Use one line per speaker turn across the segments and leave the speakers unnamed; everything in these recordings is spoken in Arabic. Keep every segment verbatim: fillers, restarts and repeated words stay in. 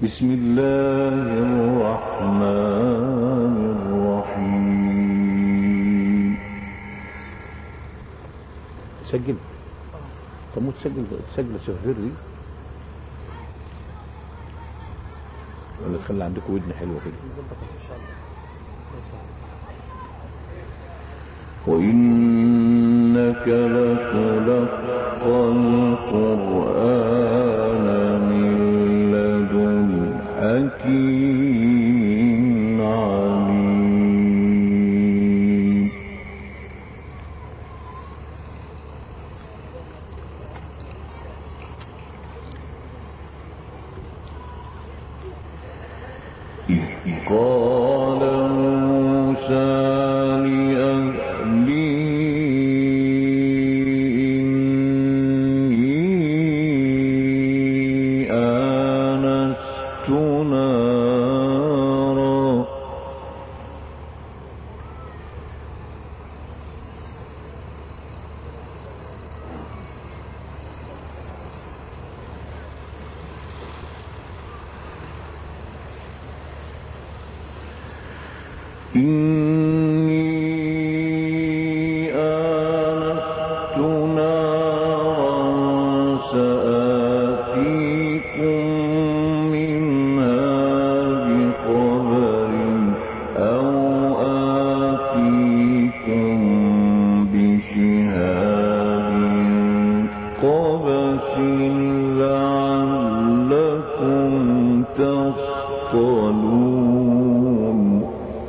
بسم الله الرحمن الرحيم.
سجل. طب مو تسجل تسجل سهر لي ولا تخلي عندكم ودن حلوه كده.
وإنك لتلقى القرآن من لدن حكيم عليم. إذ قال موسى إني آنست نارا سآتيكم منها بخبر أو آتيكم بشهاب قبس لعلكم تصطلون.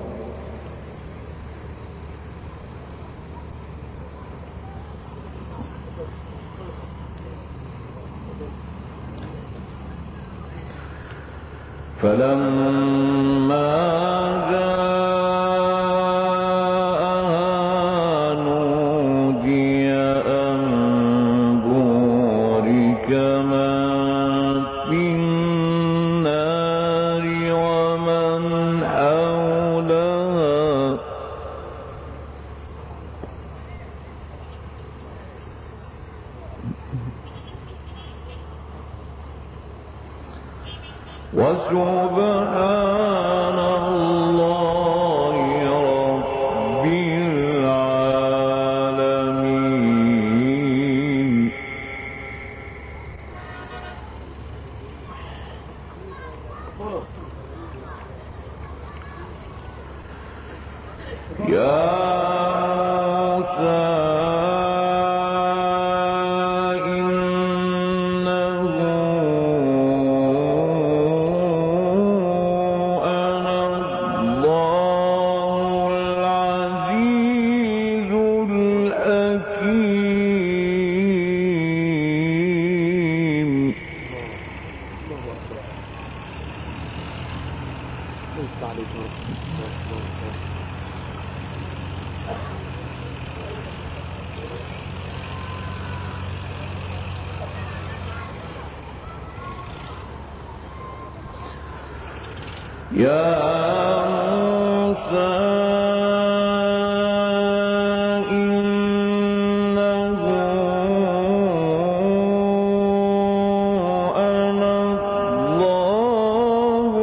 فلما جاءها نودي أن بورك من في النار ومن حولها وسبحان الله رب العالمين. يا موسى يا موسى إنه أنا الله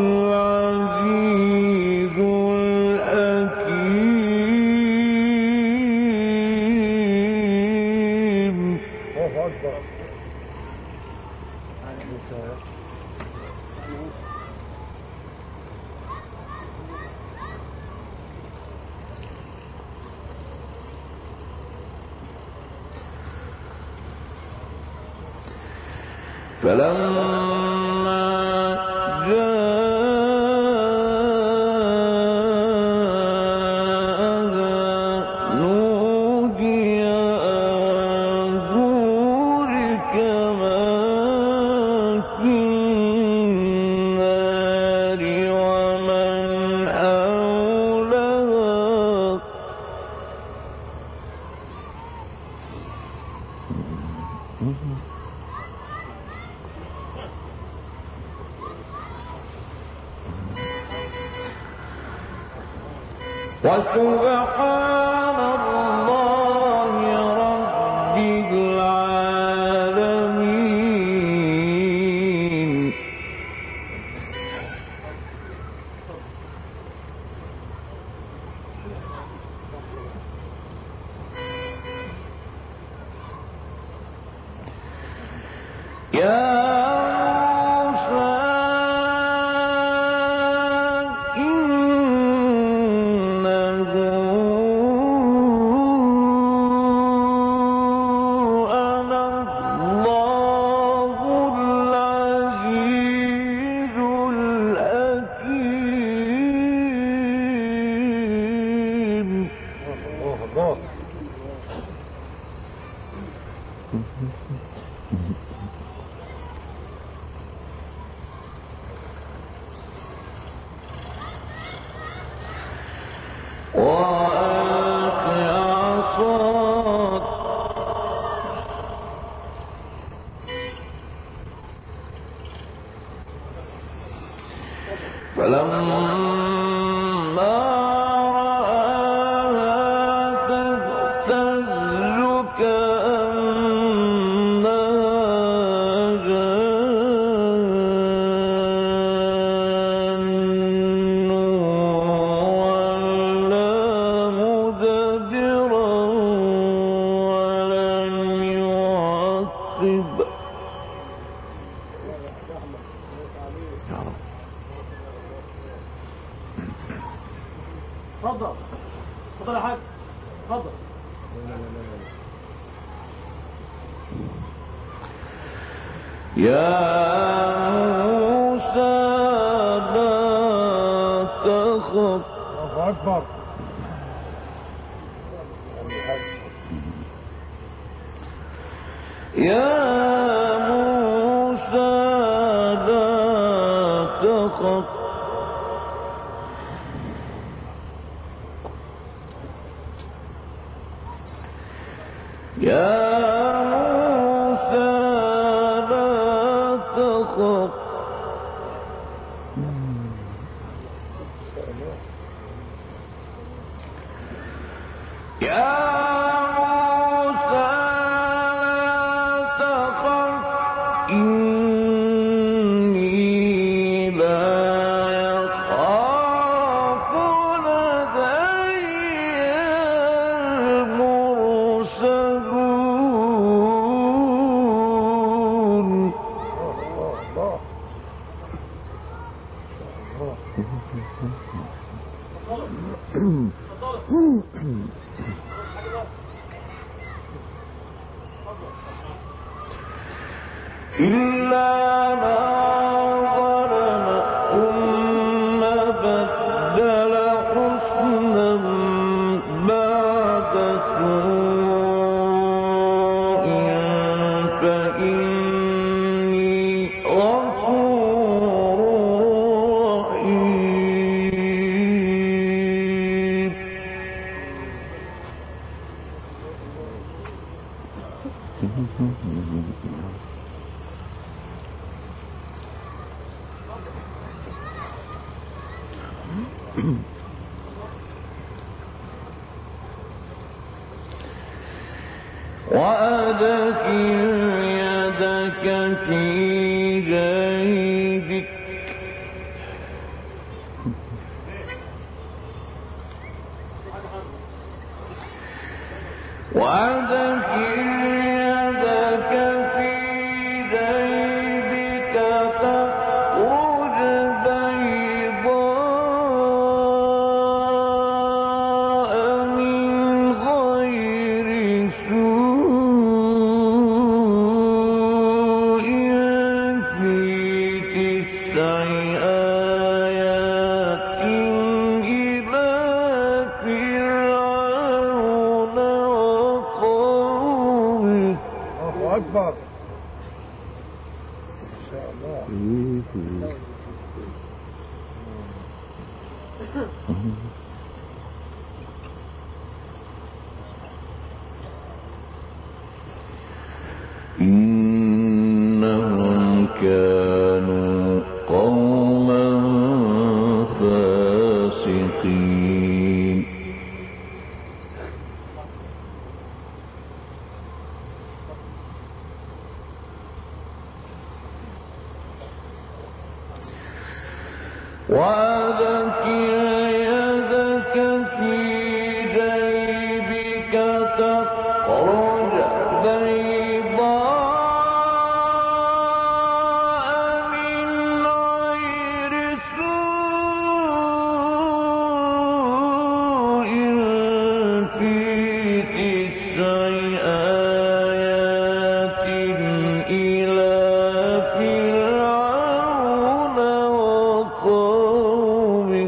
العزيز الحكيم. الله أكبر. فلما جاءها نودي أن بورك من في النار ومن حولها وسبحان الله رب العالمين. فلما رآها تهتز كأنها جان ولا مدبرا ولم يعقب.
اتفضل اتفضل يا حاج اتفضل.
يا موسى لا تخف.
الله اكبر.
يا موسى لا تخف يا موسى لا تخف يا موسى لا تخف إني لا يخاف لدي المرسلون. إلا ما ظلم ثم بدل حسنا بعد سوء فإني غفور رحيم. وأدخل يدك في جيبك وأدخل يدك في جيبك تخرج بيضاء من غير سوء في تسع آيات إلى فرعون وقومه.
الله اكبر. ان شاء الله.
إنهم كانوا قوما فاسقين. وأدخل يدك في جيبك تخرج بيضاء من غير سوء في تسع آيات إلى فرعون وقومه.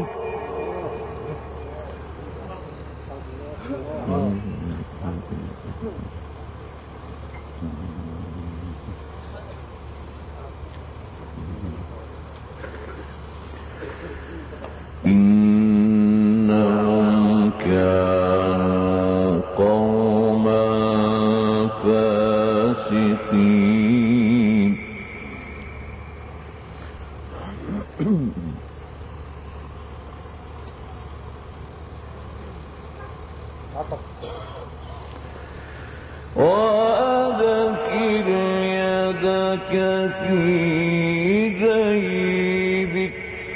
إنهم كانوا قوما فاسقين. في جيبك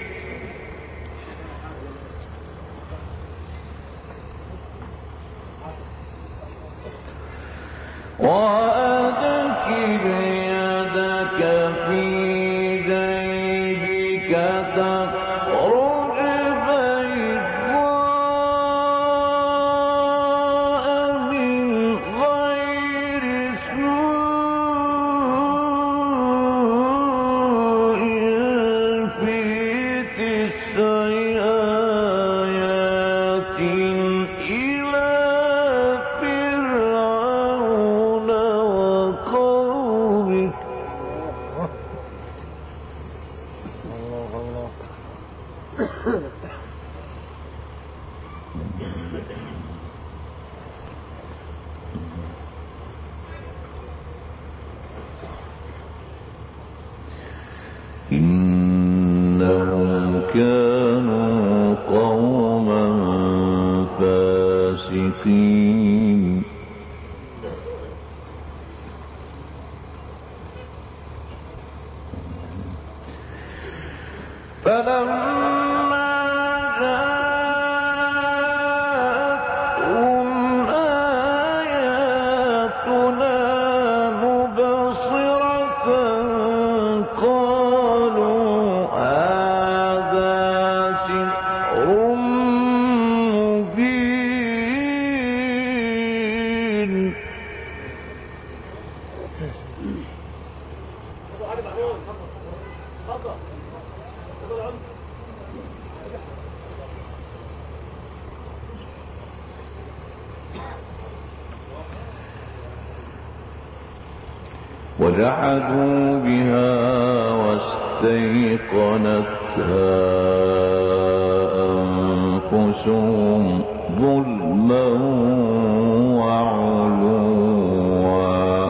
وأدخل يدك في جيبك تخرج بيضاء من غير سوء في تسع آيات إلى فرعون وقومه.
الله الله.
إنهم كانوا قوما فاسقين فلما جاءتهم آياتنا مبصرة قالوا هذا سحر مبين. وجحدوا بها واستيقنتها أنفسهم ظلما وعلوا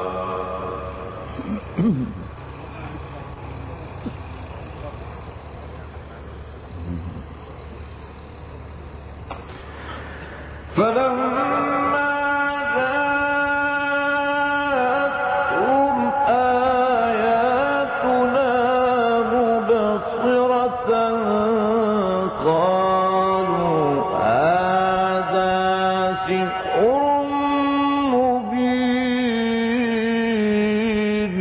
فلما جاءتهم آياتنا مبصرة قالوا هذا سحر مبين.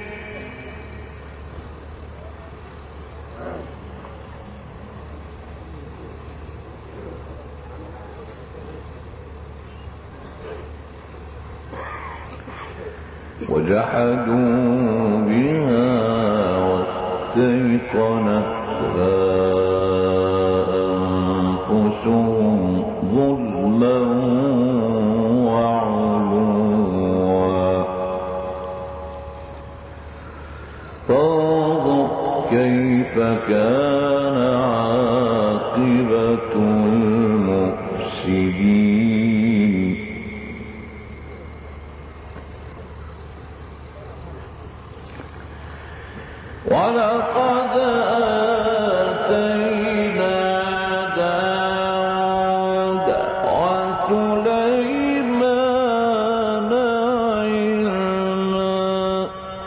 وجحدوا بها واستيقنتها أنفسهم ظلما وعلوا فانظر كيف كان عاقبة المفسدين. ولقد آتينا داود وسليمان علما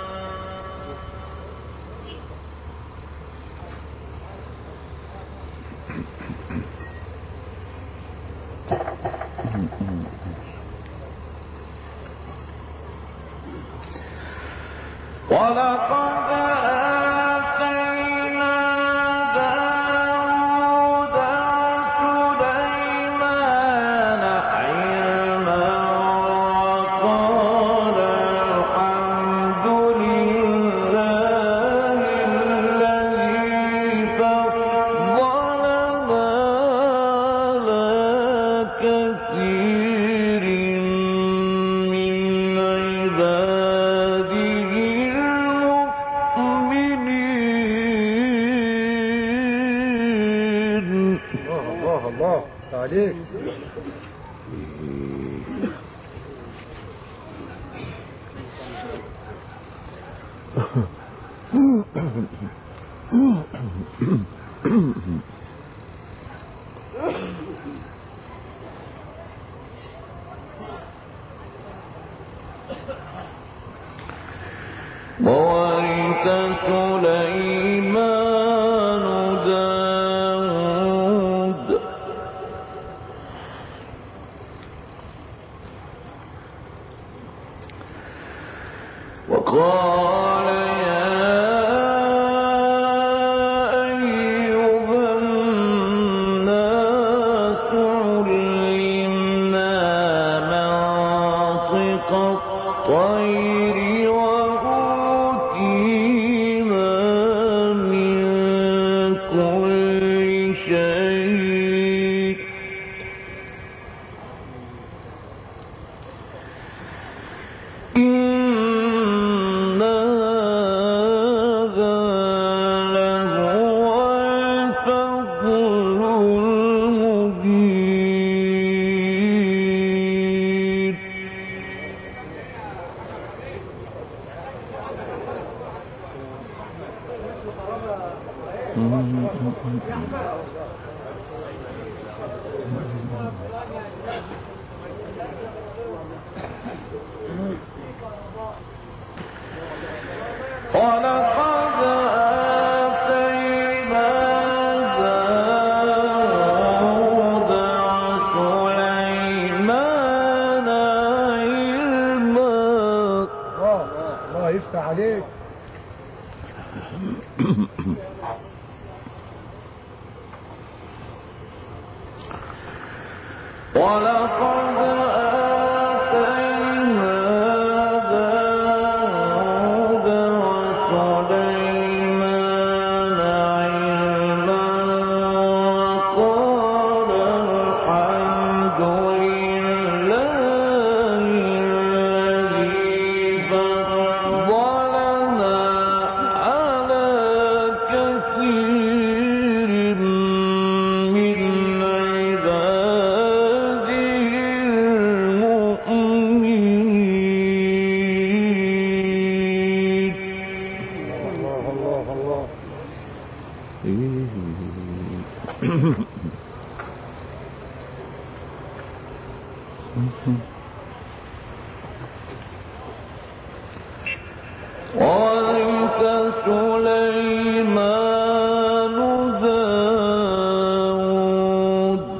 ولقد آتينا داود وسليمان علما وقال الحمد لله الذي فضلنا على كثير من عباده المؤمنين.
الله الله عليك.
وورث سليمان داود وقال يا أيها الناس علمنا منطق الطير وأوتينا من كل شيء إن هذا لهو الفضل المبين. ولقد آتينا داود وسليمان علما.
الله الله يفتح عليك.
ولقد آتينا داود وسليمان علما وقال الحمد لله الذي فضلنا على كثير من عباده المؤمنين.
الله الله الله.
وَوَرِثَ سُلَيْمَانُ دَاوُدَ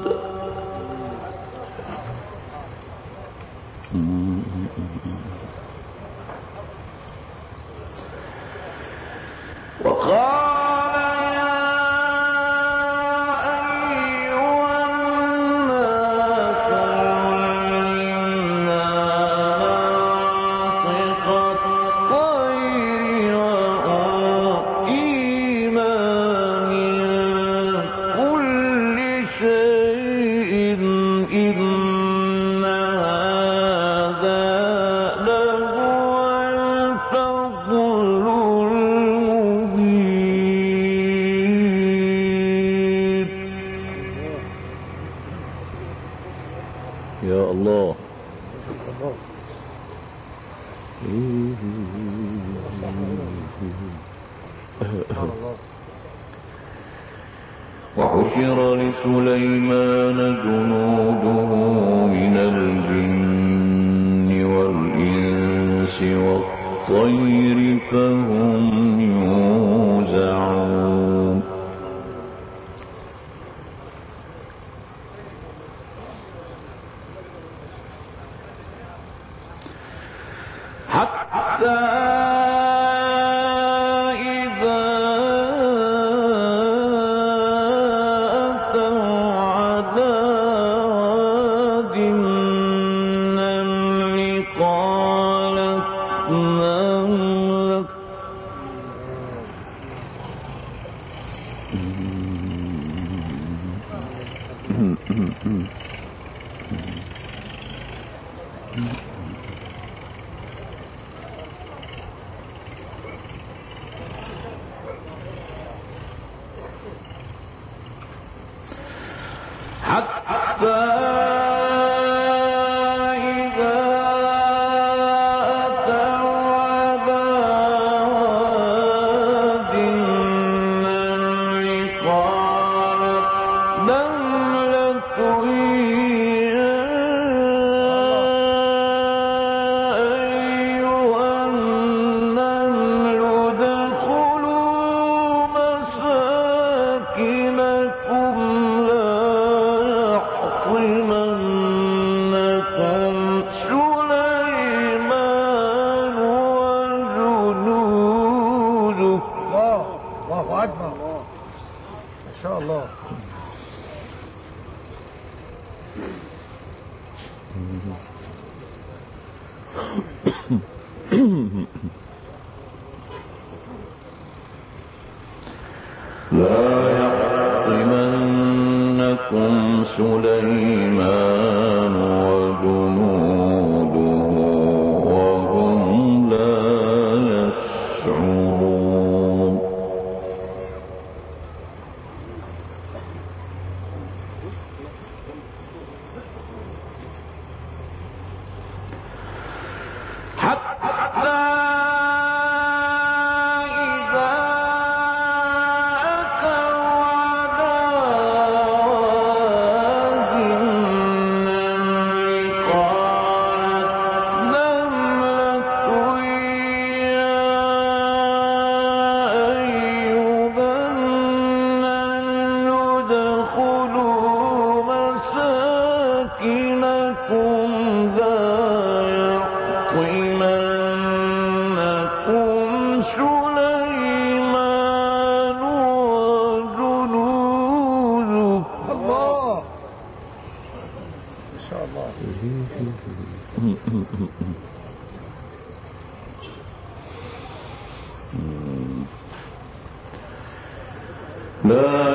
وقال يا أيها الناس علمنا منطق الطير وأوتينا من كل شيء إن هذا لهو الفضل المبين.
يا الله.
وحشر لسليمان جنوده من الجن والإنس والطير فهم يوزعون. حتى إذا أتوا على واد النمل قالت نملة حتى إذا أتوا على واد النمل قالت نملة يا أيها النمل ادخلوا
الله أكبر ما شاء الله.
لا يحطمنكم سليمان وجنوده وهم لا يشعرون. حتى لا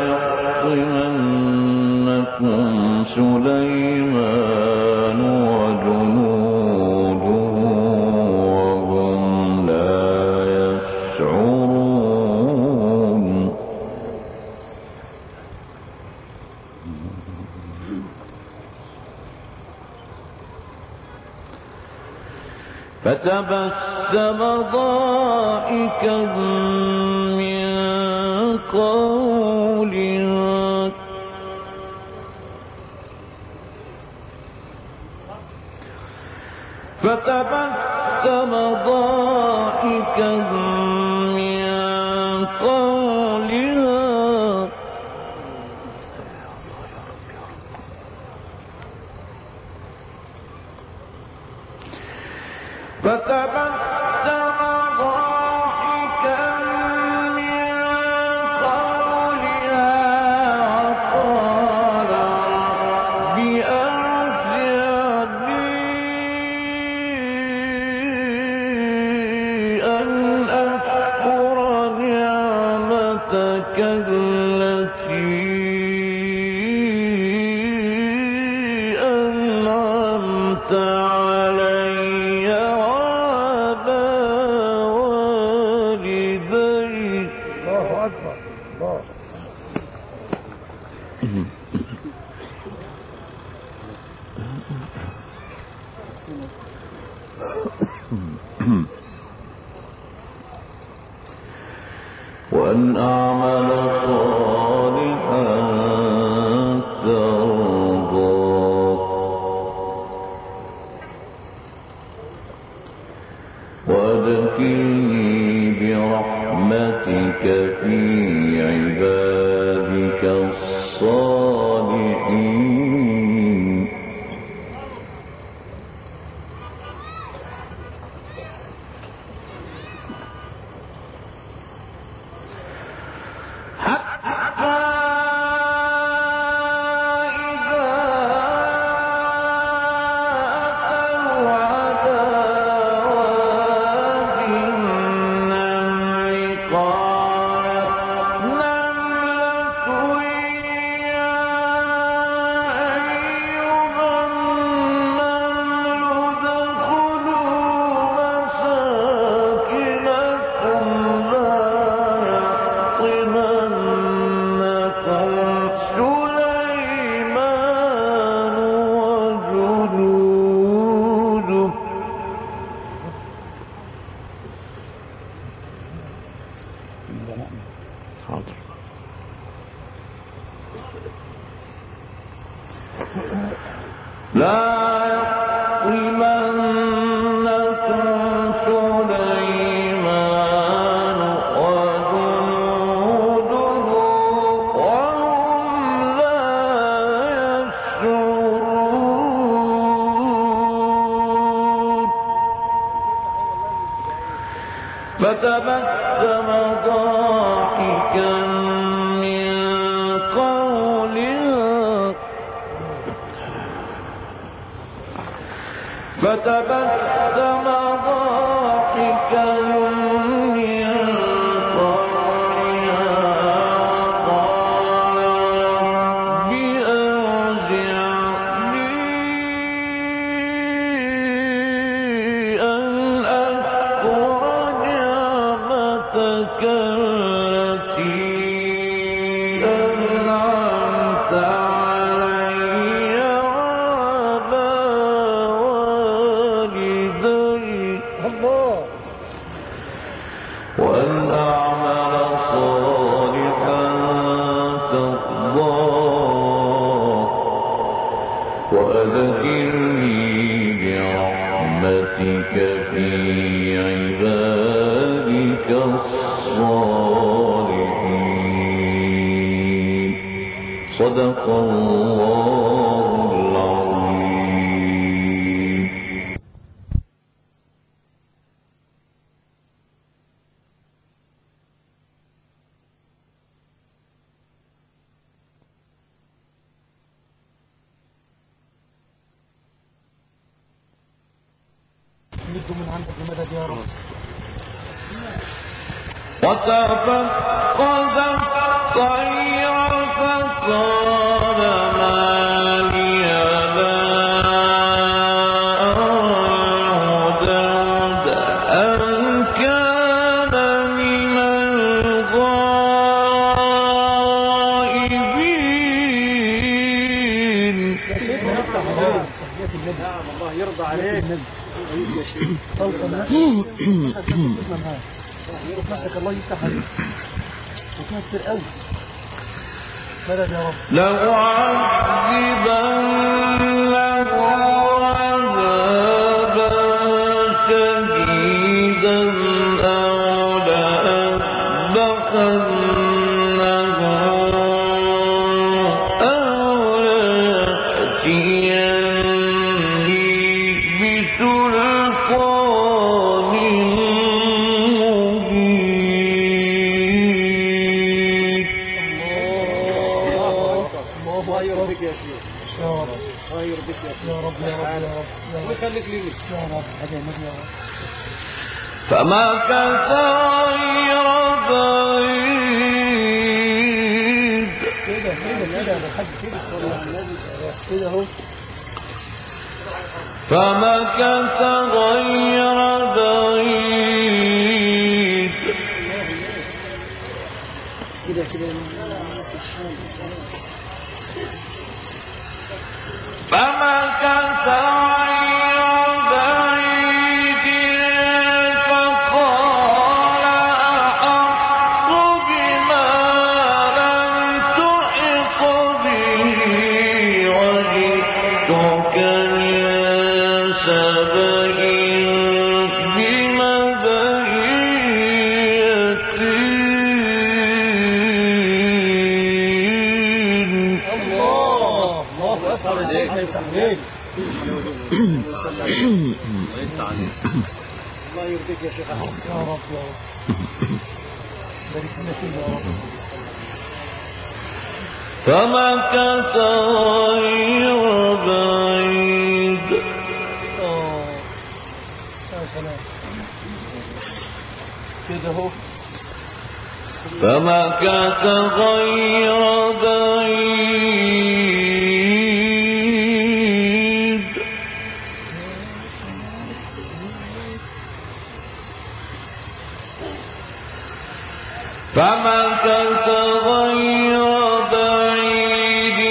يحطمنكم سليمان وجنوده وهم لا يشعرون. فتبسم ضاحكا من قولها فتبسم ضاحكا من قولها فتبسم ضاحكا من قولها وقال رب أرجعني أن أشكر نعمتك التي أنعمت علي وعلى والدي.
الله أكبر الله.
وأن أعمل صالحا ترضاه وأدخلني برحمتك في عبادك الصالحين. حتى إذا أتوا على وادي النمل قالت نملة يا أيها النمل ادخلوا مساكنكم لا يحطمنكم سليمان وجنوده.
حاضر.
لا يحطمنكم سليمان وجنوده وهم لا يشعرون. فتبسم ضاحكا فتبسم ضاحكا من قولها وقال رب أوزعني أن أشكر نعمتك التي أنعمت علي وعلى والدي
الله
وأن أعمل صالحا ترضاه وأدخلني برحمتك في عبادك الصالحين. صدق الله العظيم.
نجوا من عندك المدد يا رب.
وتفقد الطير فقال ما لي لا أرى أم كان من الغائبين.
سيدنا افتح الله تحيات النبي. نعم الله يرضى عليك. يا شيخ صوت النفس صوتنا معاك صوت نفسك الله يفتح عليك وكان كتير قوي. مدد يا رب.
لأعذبنه عذابا شديدا أو لأذبحنه أو ليأتيني بسلطان مبين.
الله يرضيك يا شيخ. يا رب الله يرضيك يا شيخ. يا رب يا رب يا رب ويخليك لي يا رب. هذا النبي يا رب.
فما كث غير بعيد
كده كده كده يا حاج كده صلى على النبي كده اهو.
فمكث غير بعيد
كده كده
فمكث غير بعيد فقال أحط بما لم تحط به وجئتك من سبأ بنبأ يقين.
الله الله اكبر عليك يا تحميل. الله يرضيك يا شيخ احمد. يا رب يا رب. بارك لنا فيه يا رب.
فمكث غير بعيد
اه يا سلام كده اهو.
فمكث غير بعيد فمكث غير بعيد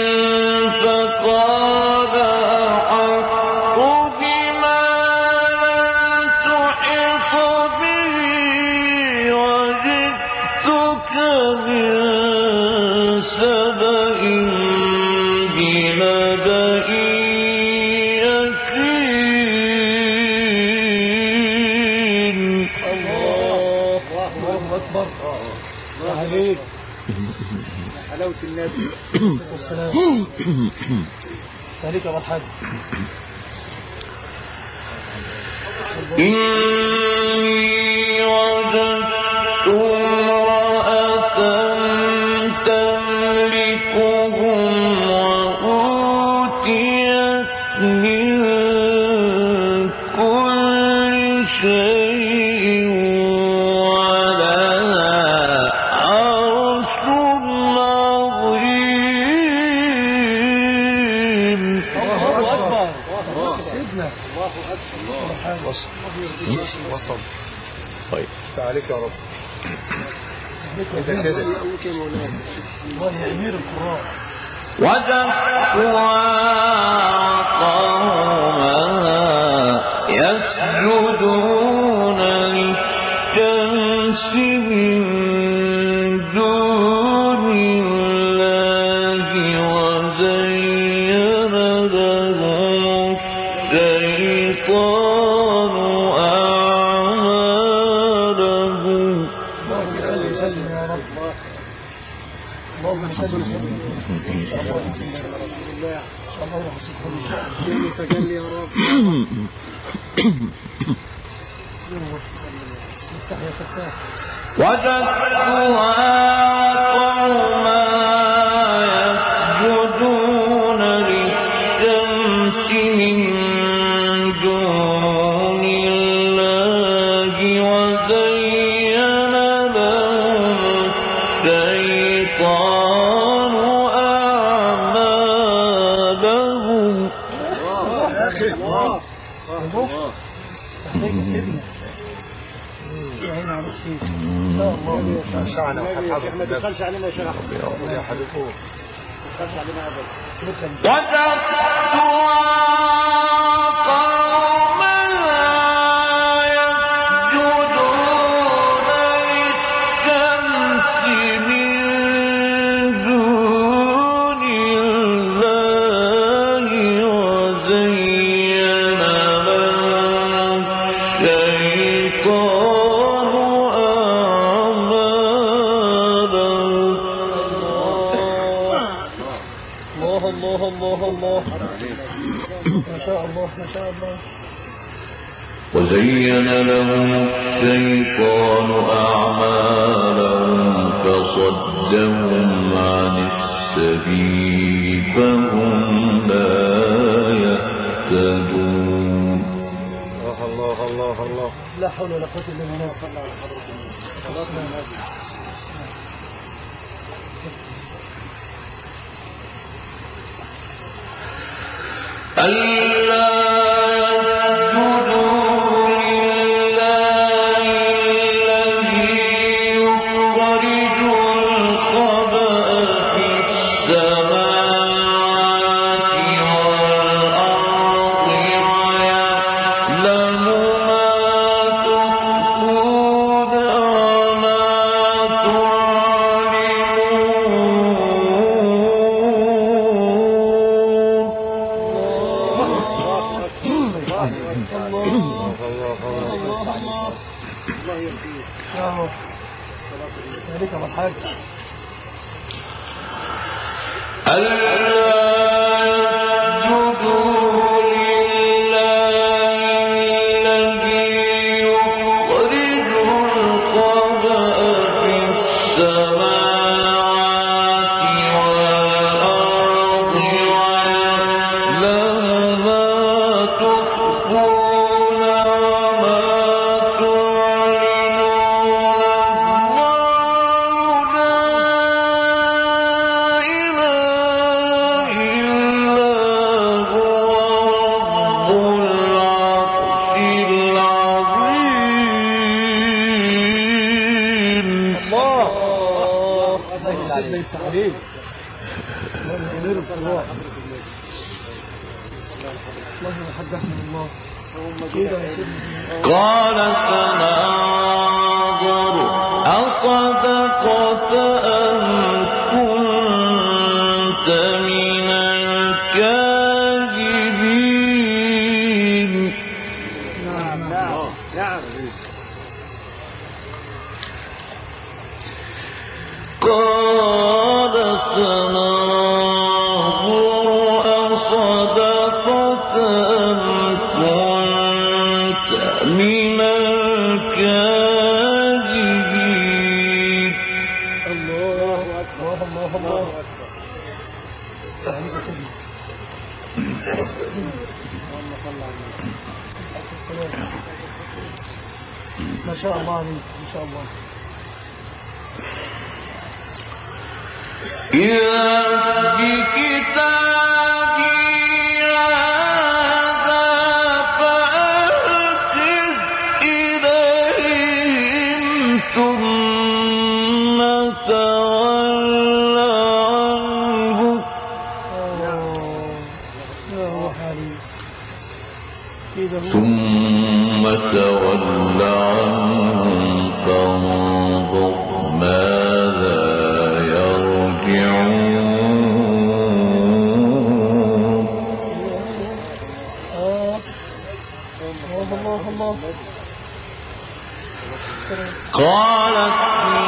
فقال أحط بما لم تحط به وجئتك من سبأ بنبأ يقين.
الله الله اكبر. الله عليك. حلاوة النبي والسلام. عليك يا ابو الحاج.
إني وجدت امرأة تملكهم وأوتيت من
وصل وصل.
طيب
عليك يا رب. إذا كده الله يا أمير القراء.
وجدتها قوما يسجدون للشمس من دون الله وزين لهم الشيطان أعمالهم.
اللهم صل وسلم يا رب. اللهم صل وسلم. تجلي يا رب. افتح يا فتاح.
وجدتها قوما يسجدون للشمس من دون الله وزين لهم الشيطان أعمالهم.
يا أخي الله الله تحتاج سيدنا يا عين على الشيء إن شاء الله. شعنا وحفظنا ما تدخلش علينا شرح يا حبيبي ما تدخلش علينا أبدا.
وجدتها قوما يسجدون للشمس من دون الله وزين لهم الشيطان أعمالهم.
الله الله الله الله ما شاء الله ما شاء الله.
وزين لهم الشيطان أعمالهم فصدهم عن السبيل فهم لا يهتدون.
الله الله الله لا حول ولا قوة إلا بالله. صلى الله عليه وسلم.
ألا يسجدوا لله الذي يخرج الخبأ في السماوات والأرض ويعلم ما تخفون وما
ذلك والحاج.
قال سننظر أصدقت أم كنت من الكاذبين.
نعم نعم نعم.
قال سننظر أصدقت أم كنت من الكاذبين.
الله أكبر الله الله أكبر. عليك سيدنا. اللهم صل على النبي. ما شاء الله عليك ما شاء الله.
إذا بكتابي هذا فألقه ثم تول عنهم فانظر ماذا يرجعون.
آه الله الله
قالت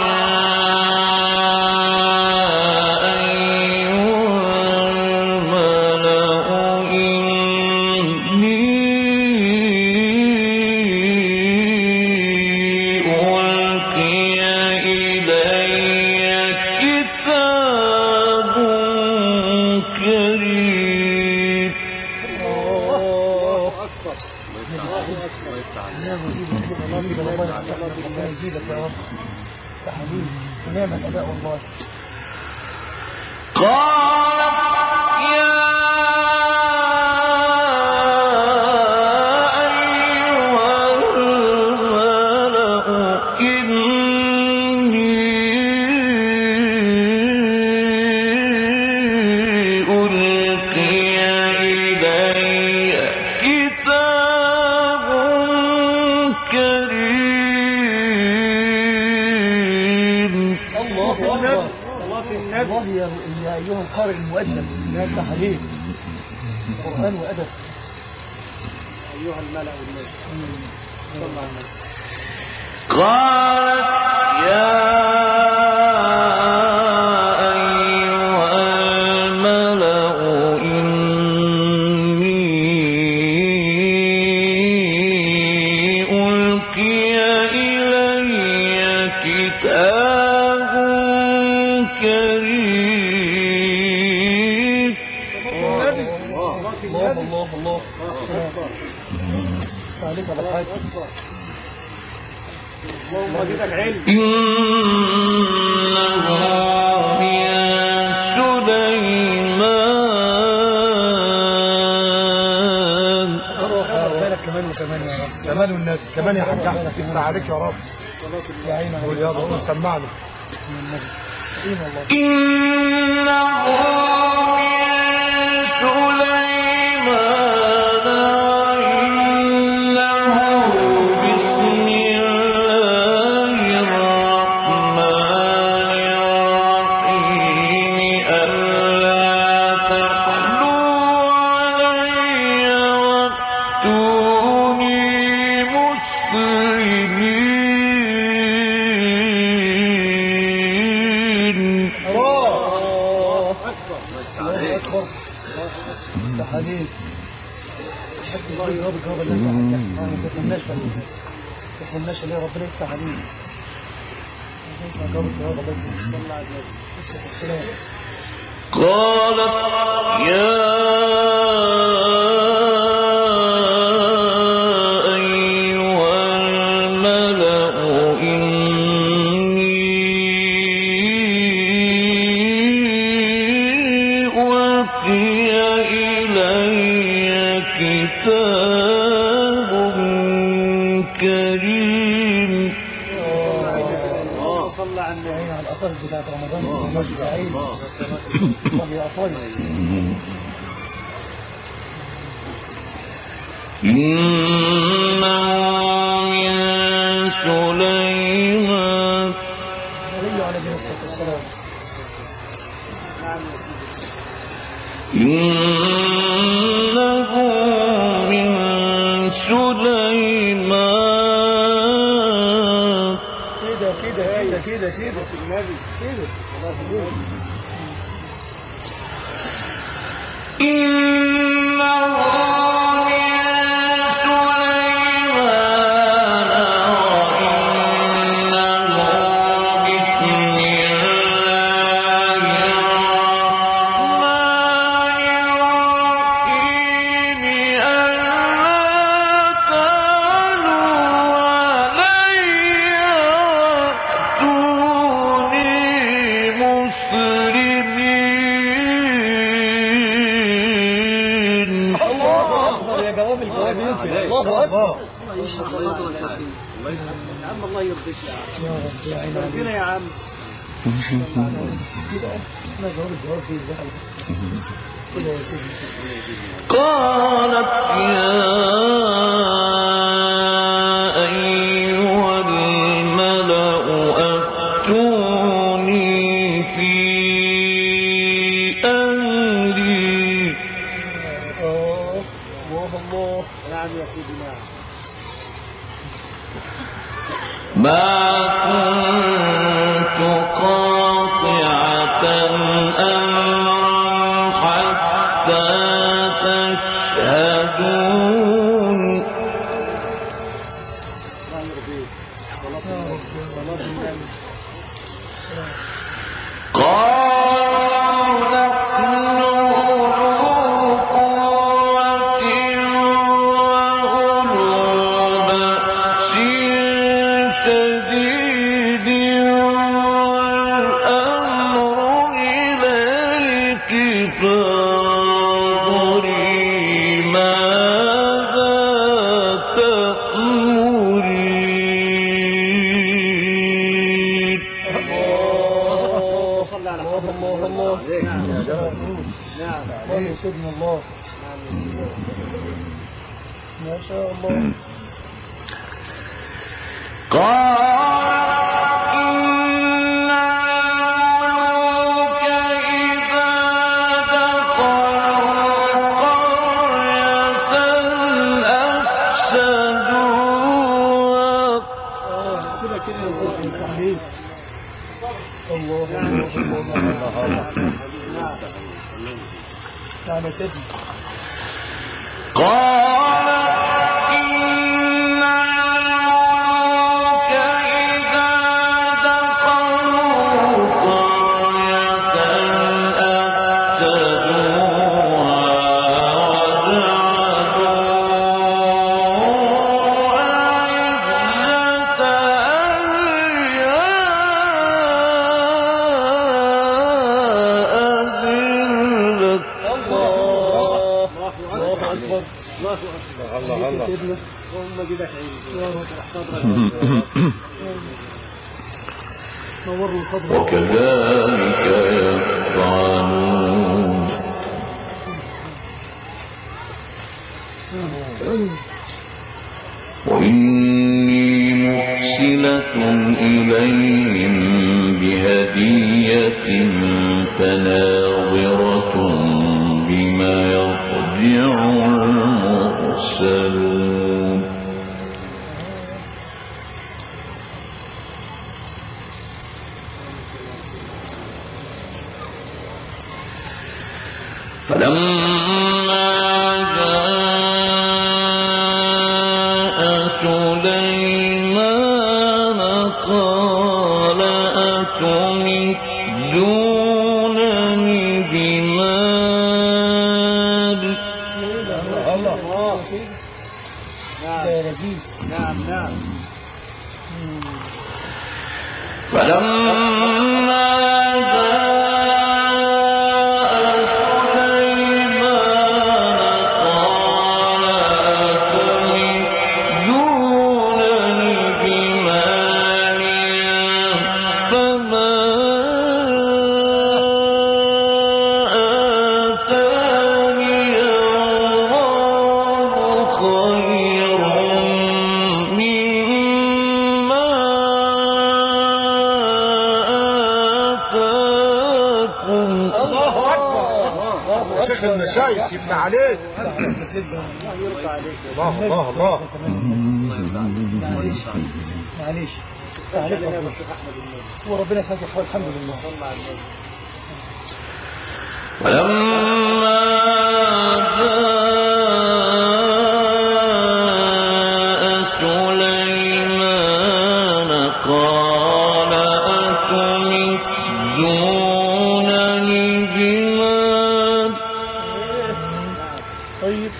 نعم الأداء والله.
قالت يا أيها الملأ إني ألقي إلي كتاب كريم.
الله أكبر. الله يا أيها القارئ المؤدب يا التحريم قرآن وأدب. أيها الملأ والنبي صلى الله عليه وسلم.
قالت يا أيها الملأ إني ألقي إلي كتاب كريم.
الله الله الله عليك على حاجة. اللهم زدك علم.
إنه من سليمان.
بالك كمان وكمان يا رب. كمان والناس كمان يا حاج احمد بالله عليك يا رب. يا عيني قول يا رب سمعنا.
إنه
حبيب حتى الله يرضيك هذا اللي ما تفهمناش ما تفهمناش ليه ربنا يفتح عليك. اسمع قولك هذا الله صلى على النبي السلام.
قالت يا أيها الملأ إني ألقي إلي كتاب كريم.
صلى على النبي على الأطر بتاعت رمضان المشفعين. الله يا أطول.
إنه من سليمان.
عليه عليه الصلاة والسلام.
إنه من سليمان.
كده كده كده كده كده في النبي كده.
إنه من سليمان وإنه بسم الله الرحمن الرحيم ألا تعلوا علي وأتوني مسلمين.
الله أكبر يا جواب الجواب ينزل. الله أكبر. يا عم الله يرضيك يا عم. ربنا يا عم. كده اسمها جواب الجواب في الزعل. كده يا سيدي.
قالت يا
نعم يا سيدي نعم.
ما كنت قاطعة أمرا حتى تشهدون.
الله يرضيك. صلاة النبي.
قالوا نحن أولو قوة وأولو بأس شديد والأمر إليك فانظري ماذا تأمرين.
صلى على محمد. الله الله. نعم نعم يا سيدنا الله. نعم يا سيدنا ما شاء الله.
قال إن الملوك إذا دخلوا قرية أفسدوها.
كده كده يا سيدنا التحليل. الله الله الله نعم يا سيدنا.
قال إن الملوك إذا دخلوا قرية أفسدوها وجعلوا أعزة أذلة.
الله أكبر. الله أكبر. سيدنا اللهم جدك عيني. اشرح صدرك. نور صدرك.
وكذلك يفعلون. وإني مرسلة إليهم بهدية فناظرة بما يرجع المرسلون. فلما جاء سليمان قال أتمدونني بمال.
الله نعم يا لذيذ. نعم نعم.
فلما
شيخ المشايخ يبنى عليك. الله يرضى عليك. الله الله الله. معليش معليش عليك يا شيخ احمد النبي. وربنا يخليك الحمد لله. صلى على النبي.
فلما جاء سليمان قال أتمدونني بمال.
طيب.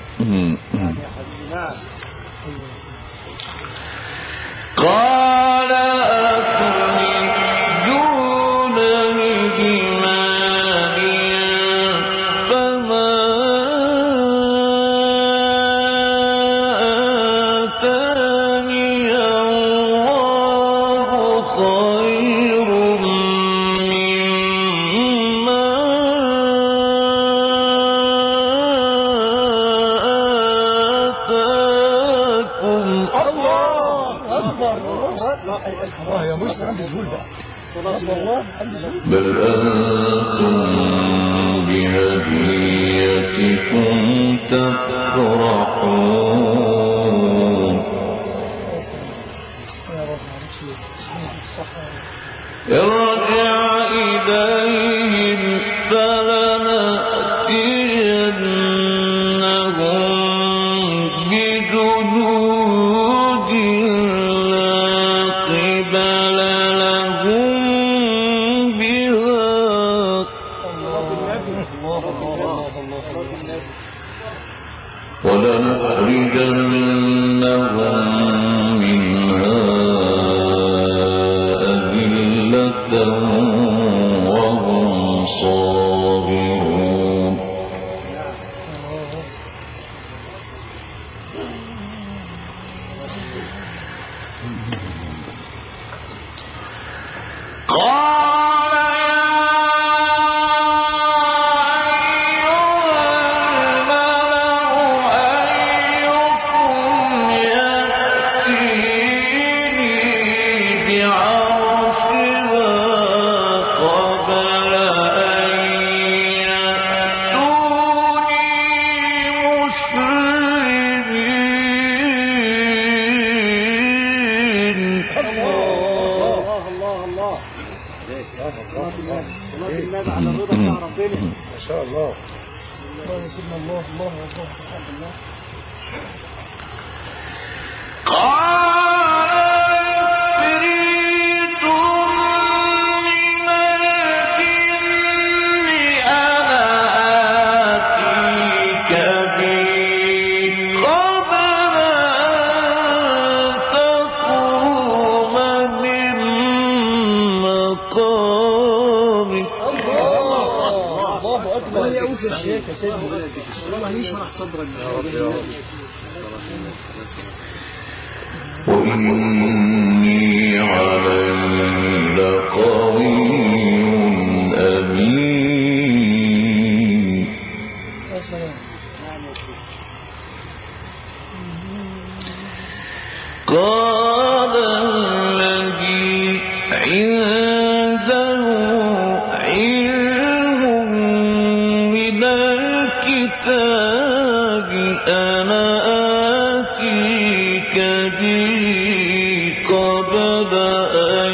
قال أتمدونني بمال فما آتاني الله خير مما آتاكم.
الله يا مسلم عندي زهول بقى. الله عندي زهول.
بل أنتم بهديتكم تفرحون ارجع إليهم فلنأتينهم بجنود لا قبل لهم بها ولنخرجنهم منها أذلة وهم صاغرون قال يا
ما شاء الله الله سيدنا الله الله الله الحمد لله
قال عفريت من الجن أنا آتيك به قبل أن تقوم من مقامك
الله يعوذ الشيخ يا سيدنا الله يشرح صدرك يا رب يا رب
وإني عليه لقوي أمين قال الذي عنده علم من الكتاب أنا آتيك به قبل أن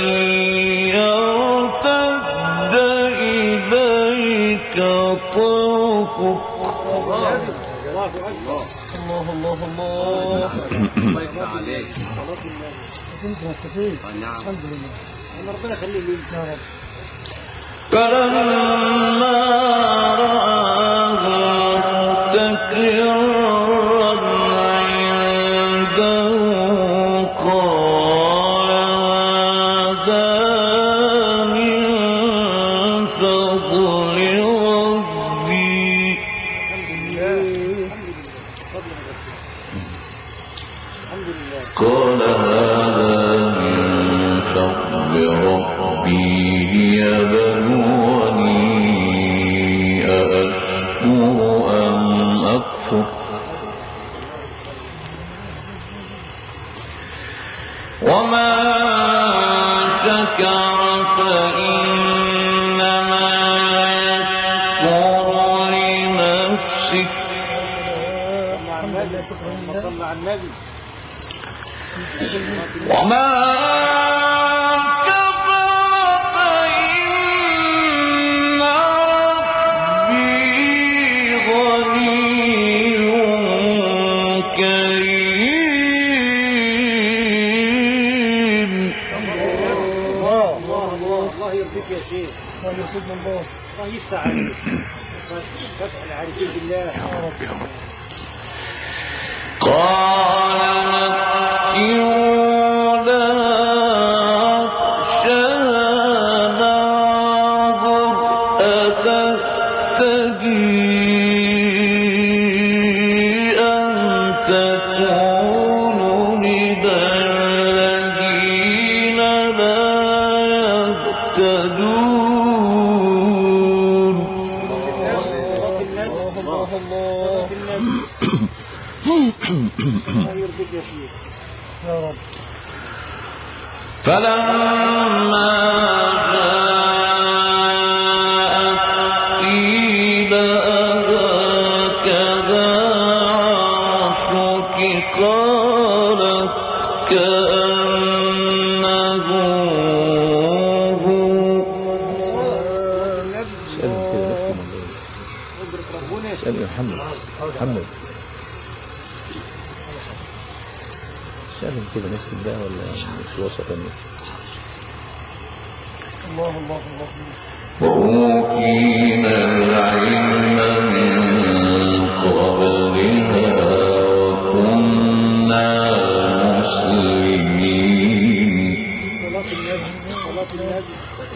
يرتد إليك طرفك
الله الله الله
الله يفتح عليك.
الحمد لله ربنا يخليه لي يا رب.
فلما رآه مستقرا عنده قال هذا من فضل ربي قال هذا من فضل ربي ليبلوني أأشكر أم أكفر ومن شكر فإنما يشكر لنفسه
صلى على النبي
وما كفر فإن ربي غني كريم
الله الله الله يرضيك يا شيخ الله يسلم الله الله يفتح عليك فتح العارفين بالله
يا رب يا رب قال نكروا لا أخشى ناظر أتهتدي أن تكون من الذين لا يهتدون
الله الله الله يرضيك يا شيخ يا رب.
فلما جاءت قيل أهكذا
يا محمد محمد سالم كده نكتب ده ولا مش وسط النص؟
الله الله الله.
وأوتينا العلم من قبلها وكنا مسلمين.
صلاة النبي صلاة النبي.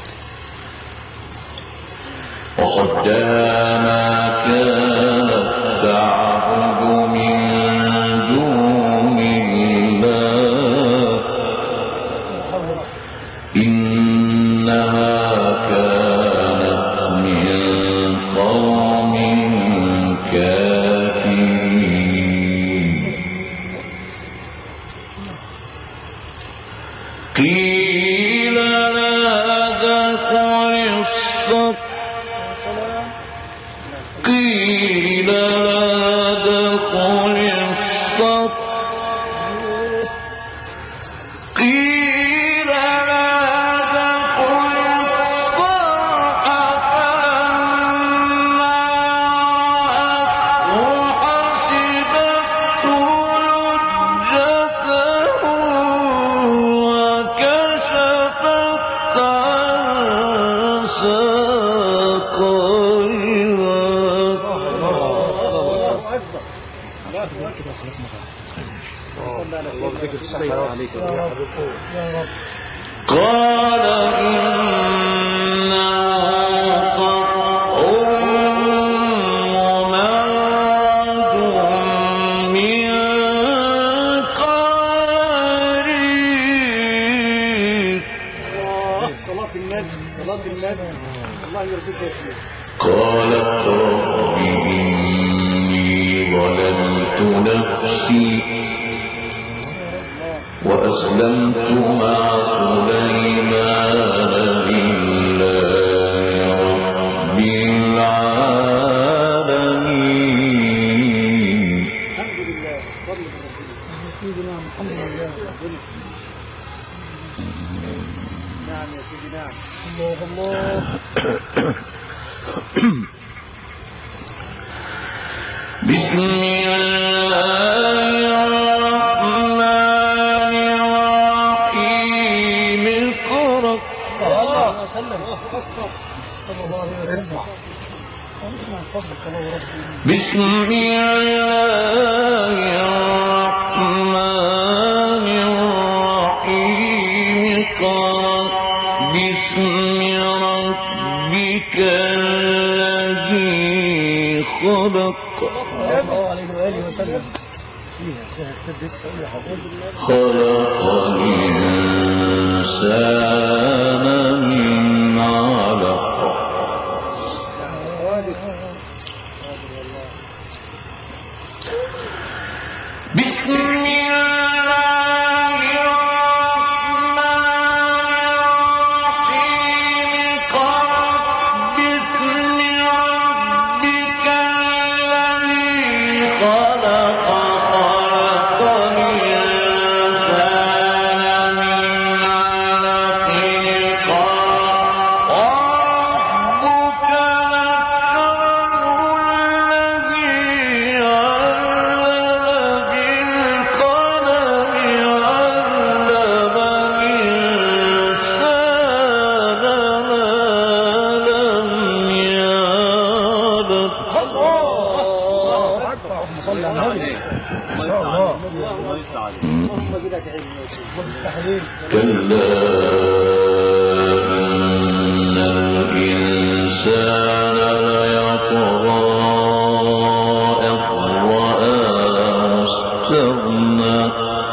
وقدها ما كانت تعبد من دون الله إنها كانت من قوم كافرين. قيل لا تدخل الصف قيل لا تدخل الصف قيل لا تدخل الصرح فلما رأته حسبته لجته وكشفت عن ساقيها. قال إنها صرح مماد من قريب.
صلاة النبي صلاة النبي. الله يرضيك يا شيخ.
قالت رب إني ظلمت نفسي وأسلمت مع سليمان لله رب العالمين.
الحمد لله فضل ربنا. سيدنا الحمد لله. نعم يا سيدي نعم. الله الله.
بسم الله الرحمن الرحيم. اقرأ.
الله وسلم. صلى الله عليه وسلم. اسمع اسمع فضل الله وربنا.
بسم الله الرحمن الرحيم. اقرأ باسم ربك الذي خلق.
الله عليه وآله وسلم. فيها فيها تدرس يا حبيبي.
خلق الإنسان من علق. بسم الله الرحمن الرحيم. اقرأ باسم ربك الذي خلق. خلق الإنسان من علق. اقرأ ربك الأكرم الذي علم بالقلم علم الإنسان ما لم يعلم.
الله أكبر. صلى على النبي. ما شاء الله. اللهم زدك علم يا سيدي. والتحليل.
كلا إن الإنسان ليطغى أن رآه استغنى.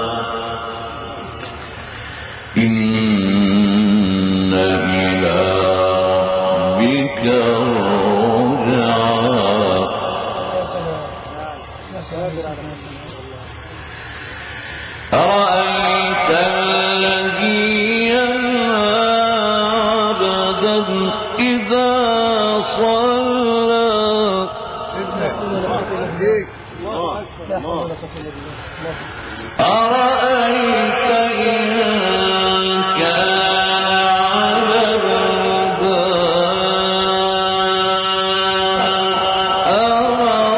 إن إلى ربك الرجعى.
يا سلام. يا سلام.
أرأيت الذي ينهى عبدا إذا صلى.
الله أكبر. لا حول ولا قوة إلا بالله.
أرأيت إن كان على الهدى أو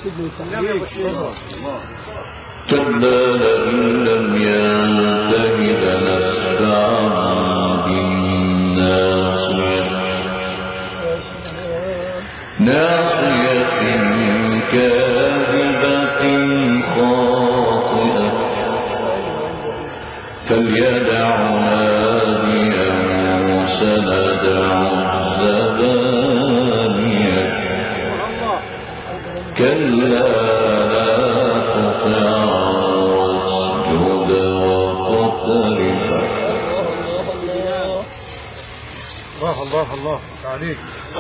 كلا لئن لم ينته لنسفعا بالناصية ناصية كاذبة خاطئة فليدع ناديا سندع الزبانية كلا لا تطعه واسجد واقترب.
الله الله الله عليك.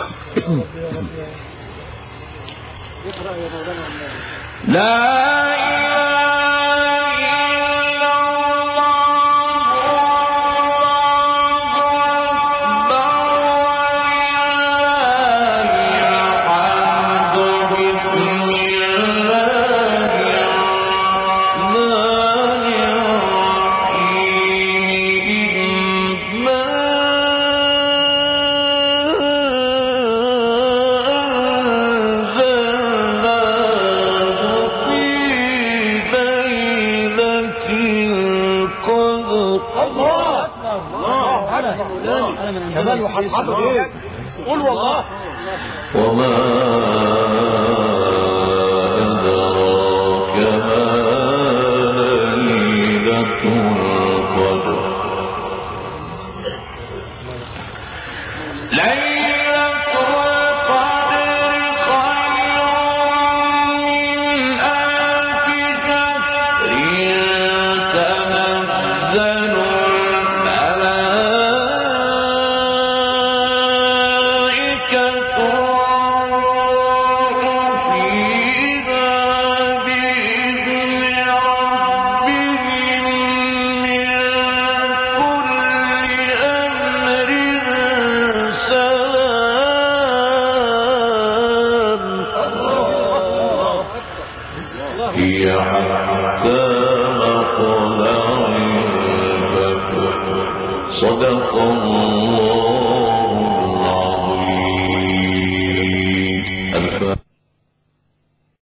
لا إله إلا الله والله أكبر ولله الحمد بسم الله الرحمن الرحيم ما
كمان وحضر ايه قول والله
وما أدراك ما ليلة القدر ليلة القدر خير من ألف شهر تنزل هي حتى مطلع الفجر صدق الله